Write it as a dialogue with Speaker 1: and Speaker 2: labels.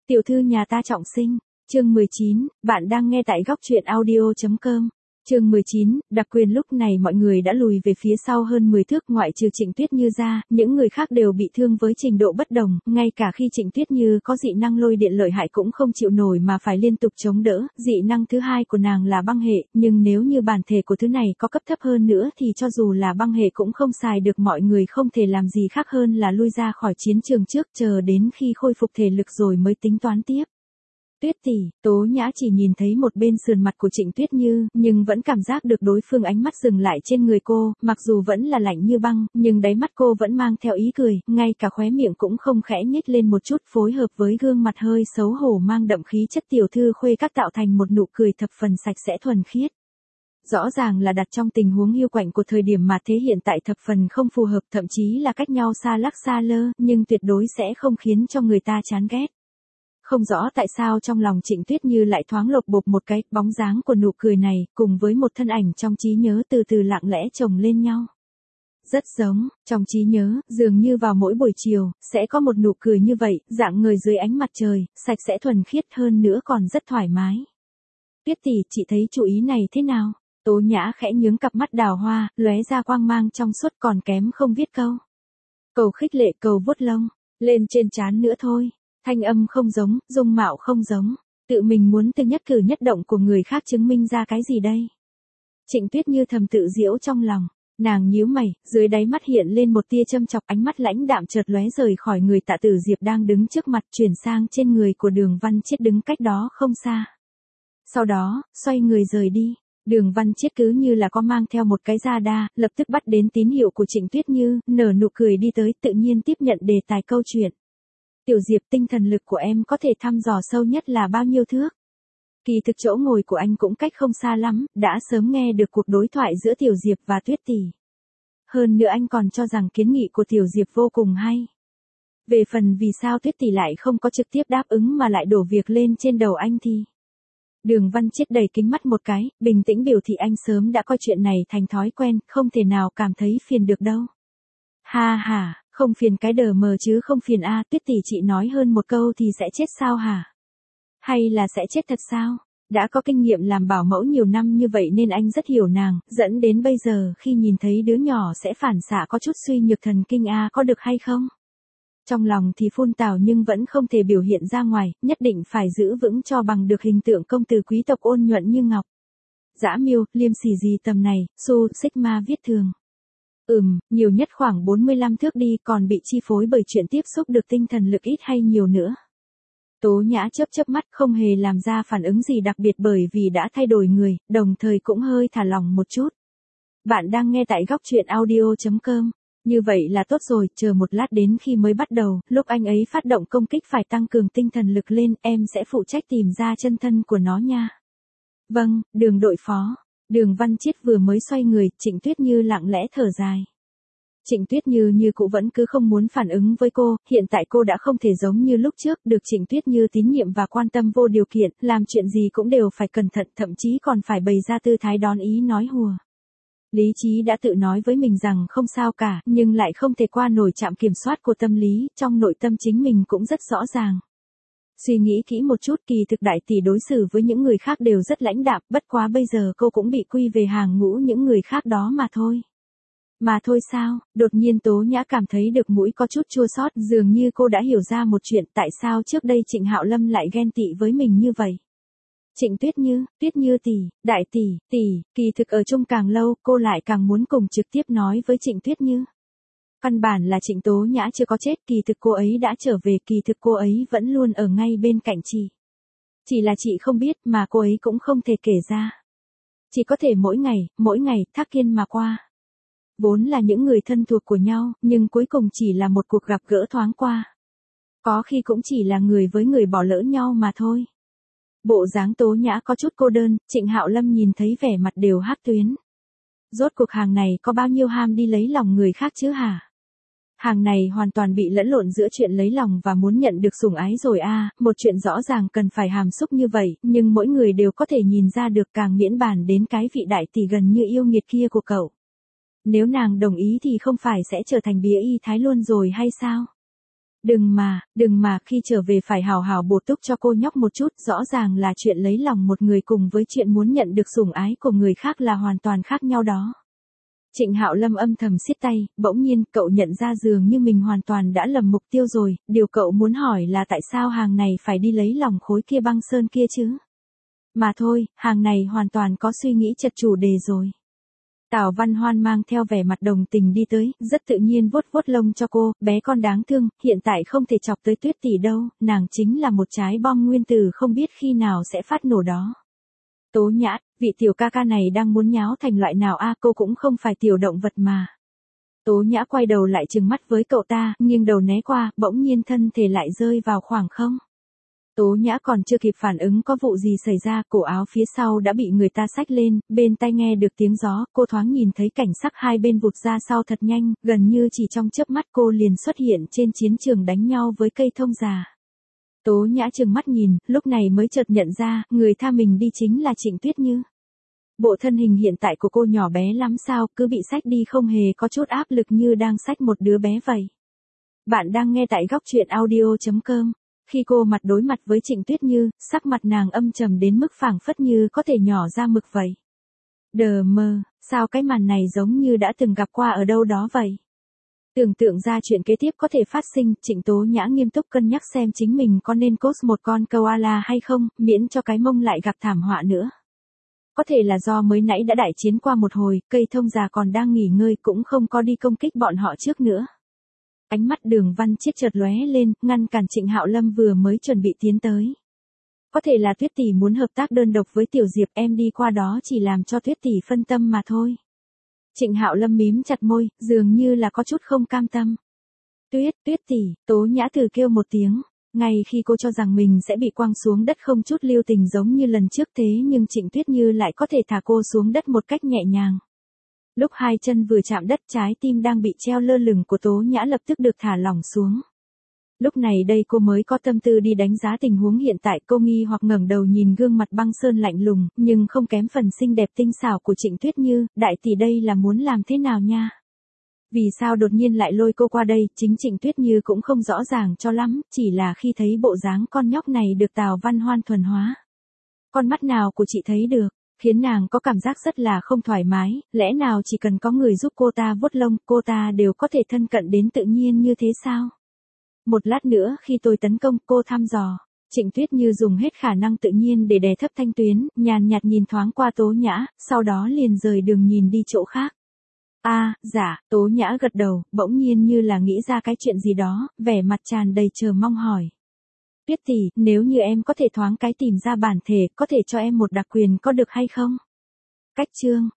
Speaker 1: Tiểu thư nhà ta trọng sinh, chương 19, bạn đang nghe tại góc truyện audio.com. Chương 19, đặc quyền. Lúc này mọi người đã lùi về phía sau hơn 10 thước, ngoại trừ Trịnh Tuyết Như ra, những người khác đều bị thương với trình độ bất đồng, ngay cả khi Trịnh Tuyết Như có dị năng lôi điện lợi hại cũng không chịu nổi mà phải liên tục chống đỡ. Dị năng thứ hai của nàng là băng hệ, nhưng nếu như bản thể của thứ này có cấp thấp hơn nữa thì cho dù là băng hệ cũng không xài được, mọi người không thể làm gì khác hơn là lui ra khỏi chiến trường trước, chờ đến khi khôi phục thể lực rồi mới tính toán tiếp. Tuyết tỷ, Tố Nhã chỉ nhìn thấy một bên sườn mặt của Trịnh Tuyết Như, nhưng vẫn cảm giác được đối phương ánh mắt dừng lại trên người cô, mặc dù vẫn là lạnh như băng, nhưng đáy mắt cô vẫn mang theo ý cười, ngay cả khóe miệng cũng không khẽ nhếch lên một chút, phối hợp với gương mặt hơi xấu hổ mang đậm khí chất tiểu thư khuê các tạo thành một nụ cười thập phần sạch sẽ thuần khiết. Rõ ràng là đặt trong tình huống hiu quạnh của thời điểm mà thế hiện tại thập phần không phù hợp, thậm chí là cách nhau xa lắc xa lơ, nhưng tuyệt đối sẽ không khiến cho người ta chán ghét. Không rõ tại sao trong lòng Trịnh Tuyết Như lại thoáng lột bột một cái, bóng dáng của nụ cười này, cùng với một thân ảnh trong trí nhớ từ từ lặng lẽ chồng lên nhau. Rất giống, trong trí nhớ, dường như vào mỗi buổi chiều, sẽ có một nụ cười như vậy, dạng người dưới ánh mặt trời, sạch sẽ thuần khiết hơn nữa còn rất thoải mái. Tuyết tỷ, chị thấy chú ý này thế nào? Tố Nhã khẽ nhướng cặp mắt đào hoa, lóe ra quang mang trong suốt, còn kém không viết câu. Cầu khích lệ, cầu vuốt lông, lên trên trán nữa thôi. Thanh âm không giống, dung mạo không giống, tự mình muốn từ nhất cử nhất động của người khác chứng minh ra cái gì đây? Trịnh Tuyết Như thầm tự giễu trong lòng, nàng nhíu mày, dưới đáy mắt hiện lên một tia châm chọc, ánh mắt lãnh đạm chợt lóe rời khỏi người Tạ Tử Diệp đang đứng trước mặt, chuyển sang trên người của Đường Văn Chiết đứng cách đó không xa. Sau đó, xoay người rời đi. Đường Văn Chiết cứ như là có mang theo một cái radar, lập tức bắt đến tín hiệu của Trịnh Tuyết Như, nở nụ cười đi tới, tự nhiên tiếp nhận đề tài câu chuyện. Tiểu Diệp, tinh thần lực của em có thể thăm dò sâu nhất là bao nhiêu thước? Kỳ thực chỗ ngồi của anh cũng cách không xa lắm, đã sớm nghe được cuộc đối thoại giữa Tiểu Diệp và Tuyết tỷ. Hơn nữa anh còn cho rằng kiến nghị của Tiểu Diệp vô cùng hay. Về phần vì sao Tuyết tỷ lại không có trực tiếp đáp ứng mà lại đổ việc lên trên đầu anh thì... Đường Văn Chiết đầy kính mắt một cái, bình tĩnh biểu thị anh sớm đã coi chuyện này thành thói quen, không thể nào cảm thấy phiền được đâu. Ha ha. Không phiền cái đờ mờ chứ không phiền a. Tuyết tỷ, chị nói hơn một câu thì sẽ chết sao hả? Hay là sẽ chết thật sao? Đã có kinh nghiệm làm bảo mẫu nhiều năm như vậy nên anh rất hiểu nàng, dẫn đến bây giờ khi nhìn thấy đứa nhỏ sẽ phản xạ có chút suy nhược thần kinh a, có được hay không? Trong lòng thì phun tào nhưng vẫn không thể biểu hiện ra ngoài, nhất định phải giữ vững cho bằng được hình tượng công tử quý tộc ôn nhuận như ngọc. Dã Miêu, liêm sỉ gì tầm này, Su Sigma viết thường. Nhiều nhất khoảng 45 thước đi, còn bị chi phối bởi chuyện tiếp xúc được tinh thần lực ít hay nhiều nữa. Tố Nhã chớp mắt không hề làm ra phản ứng gì đặc biệt bởi vì đã thay đổi người, đồng thời cũng hơi thả lỏng một chút. Bạn đang nghe tại góc truyện audio.com. Như vậy là tốt rồi, chờ một lát đến khi mới bắt đầu, lúc anh ấy phát động công kích phải tăng cường tinh thần lực lên, em sẽ phụ trách tìm ra chân thân của nó nha. Vâng, Đường đội phó. Đường Văn Chiết vừa mới xoay người, Trịnh Tuyết Như lặng lẽ thở dài. Trịnh Tuyết Như cũng vẫn cứ không muốn phản ứng với cô, hiện tại cô đã không thể giống như lúc trước, được Trịnh Tuyết Như tín nhiệm và quan tâm vô điều kiện, làm chuyện gì cũng đều phải cẩn thận, thậm chí còn phải bày ra tư thái đón ý nói hùa. Lý trí đã tự nói với mình rằng không sao cả, nhưng lại không thể qua nổi trạm kiểm soát của tâm lý, trong nội tâm chính mình cũng rất rõ ràng. Suy nghĩ kỹ một chút, kỳ thực đại tỷ đối xử với những người khác đều rất lãnh đạm, bất quá bây giờ cô cũng bị quy về hàng ngũ những người khác đó mà thôi. Mà thôi sao? Đột nhiên Tố Nhã cảm thấy được mũi có chút chua xót, dường như cô đã hiểu ra một chuyện, tại sao trước đây Trịnh Hạo Lâm lại ghen tị với mình như vậy. Trịnh Tuyết Như tỷ, đại tỷ, kỳ thực ở chung càng lâu, cô lại càng muốn cùng trực tiếp nói với Trịnh Tuyết Như. Căn bản là Trịnh Tố Nhã chưa có chết, kỳ thực cô ấy đã trở về, kỳ thực cô ấy vẫn luôn ở ngay bên cạnh chị. Chỉ là chị không biết mà cô ấy cũng không thể kể ra. Chỉ có thể mỗi ngày thác kiên mà qua. Vốn là những người thân thuộc của nhau, nhưng cuối cùng chỉ là một cuộc gặp gỡ thoáng qua. Có khi cũng chỉ là người với người bỏ lỡ nhau mà thôi. Bộ dáng Tố Nhã có chút cô đơn, Trịnh Hạo Lâm nhìn thấy vẻ mặt đều hắc tuyến. Rốt cuộc hàng này có bao nhiêu ham đi lấy lòng người khác chứ hả? Hàng này hoàn toàn bị lẫn lộn giữa chuyện lấy lòng và muốn nhận được sủng ái rồi a, một chuyện rõ ràng cần phải hàm xúc như vậy, nhưng mỗi người đều có thể nhìn ra được, càng miễn bàn đến cái vị đại tỷ gần như yêu nghiệt kia của cậu. Nếu nàng đồng ý thì không phải sẽ trở thành bía y thái luôn rồi hay sao? Đừng mà, khi trở về phải hào hào bổ túc cho cô nhóc một chút, rõ ràng là chuyện lấy lòng một người cùng với chuyện muốn nhận được sủng ái của người khác là hoàn toàn khác nhau đó. Trịnh Hạo Lâm âm thầm siết tay, bỗng nhiên cậu nhận ra dường như mình hoàn toàn đã lầm mục tiêu rồi, điều cậu muốn hỏi là tại sao hàng này phải đi lấy lòng khối kia băng sơn kia chứ? Mà thôi, hàng này hoàn toàn có suy nghĩ chật chủ đề rồi. Tào Văn Hoan mang theo vẻ mặt đồng tình đi tới, rất tự nhiên vuốt vuốt lông cho cô, bé con đáng thương, hiện tại không thể chọc tới Tuyết tỷ đâu, nàng chính là một trái bom nguyên tử không biết khi nào sẽ phát nổ đó. Tố Nhã, vị tiểu ca ca này đang muốn nháo thành loại nào a, cô cũng không phải tiểu động vật mà. Tố Nhã quay đầu lại trừng mắt với cậu ta, nghiêng đầu né qua, bỗng nhiên thân thể lại rơi vào khoảng không. Tố Nhã còn chưa kịp phản ứng có vụ gì xảy ra, cổ áo phía sau đã bị người ta xách lên, bên tai nghe được tiếng gió, cô thoáng nhìn thấy cảnh sắc hai bên vụt ra sau thật nhanh, gần như chỉ trong chớp mắt cô liền xuất hiện trên chiến trường đánh nhau với cây thông già. Tố Nhã trừng mắt nhìn, lúc này mới chợt nhận ra, người tha mình đi chính là Trịnh Tuyết Như. Bộ thân hình hiện tại của cô nhỏ bé lắm sao, cứ bị xách đi không hề có chút áp lực như đang xách một đứa bé vậy. Bạn đang nghe tại góc truyện audio.com. Khi cô mặt đối mặt với Trịnh Tuyết Như, sắc mặt nàng âm trầm đến mức phảng phất như có thể nhỏ ra mực vậy. Đờ mơ, sao cái màn này giống như đã từng gặp qua ở đâu đó vậy? Tưởng tượng ra chuyện kế tiếp có thể phát sinh, Trịnh Tố Nhã nghiêm túc cân nhắc xem chính mình có nên cos một con koala hay không, miễn cho cái mông lại gặp thảm họa nữa. Có thể là do mới nãy đã đại chiến qua một hồi, cây thông già còn đang nghỉ ngơi cũng không có đi công kích bọn họ trước nữa. Ánh mắt Đường Văn Chiết chợt lóe lên, ngăn cản Trịnh Hạo Lâm vừa mới chuẩn bị tiến tới. Có thể là Tuyết tỷ muốn hợp tác đơn độc với Tiểu Diệp, em đi qua đó chỉ làm cho Tuyết tỷ phân tâm mà thôi. Trịnh Hạo Lâm mím chặt môi, dường như là có chút không cam tâm. Tuyết tỷ, Tố Nhã thử kêu một tiếng. Ngay khi cô cho rằng mình sẽ bị quăng xuống đất không chút lưu tình giống như lần trước thế nhưng Trịnh Tuyết Như lại có thể thả cô xuống đất một cách nhẹ nhàng. Lúc hai chân vừa chạm đất, trái tim đang bị treo lơ lửng của Tố Nhã lập tức được thả lỏng xuống. Lúc này đây cô mới có tâm tư đi đánh giá tình huống hiện tại, cô nghi hoặc ngẩng đầu nhìn gương mặt băng sơn lạnh lùng, nhưng không kém phần xinh đẹp tinh xảo của Trịnh Tuyết Như, đại tỷ đây là muốn làm thế nào nha? Vì sao đột nhiên lại lôi cô qua đây, chính Trịnh Tuyết Như cũng không rõ ràng cho lắm, chỉ là khi thấy bộ dáng con nhóc này được Tào Văn Hoan thuần hóa. Con mắt nào của chị thấy được, khiến nàng có cảm giác rất là không thoải mái, lẽ nào chỉ cần có người giúp cô ta vuốt lông, cô ta đều có thể thân cận đến tự nhiên như thế sao? Một lát nữa khi tôi tấn công, cô thăm dò. Trịnh Tuyết Như dùng hết khả năng tự nhiên để đè thấp thanh tuyến, nhàn nhạt nhìn thoáng qua Tố Nhã, sau đó liền rời đường nhìn đi chỗ khác. Dạ, Tố Nhã gật đầu, bỗng nhiên như là nghĩ ra cái chuyện gì đó, vẻ mặt tràn đầy chờ mong hỏi. Tuyết tỷ, nếu như em có thể thoáng cái tìm ra bản thể, có thể cho em một đặc quyền có được hay không? Cách chương.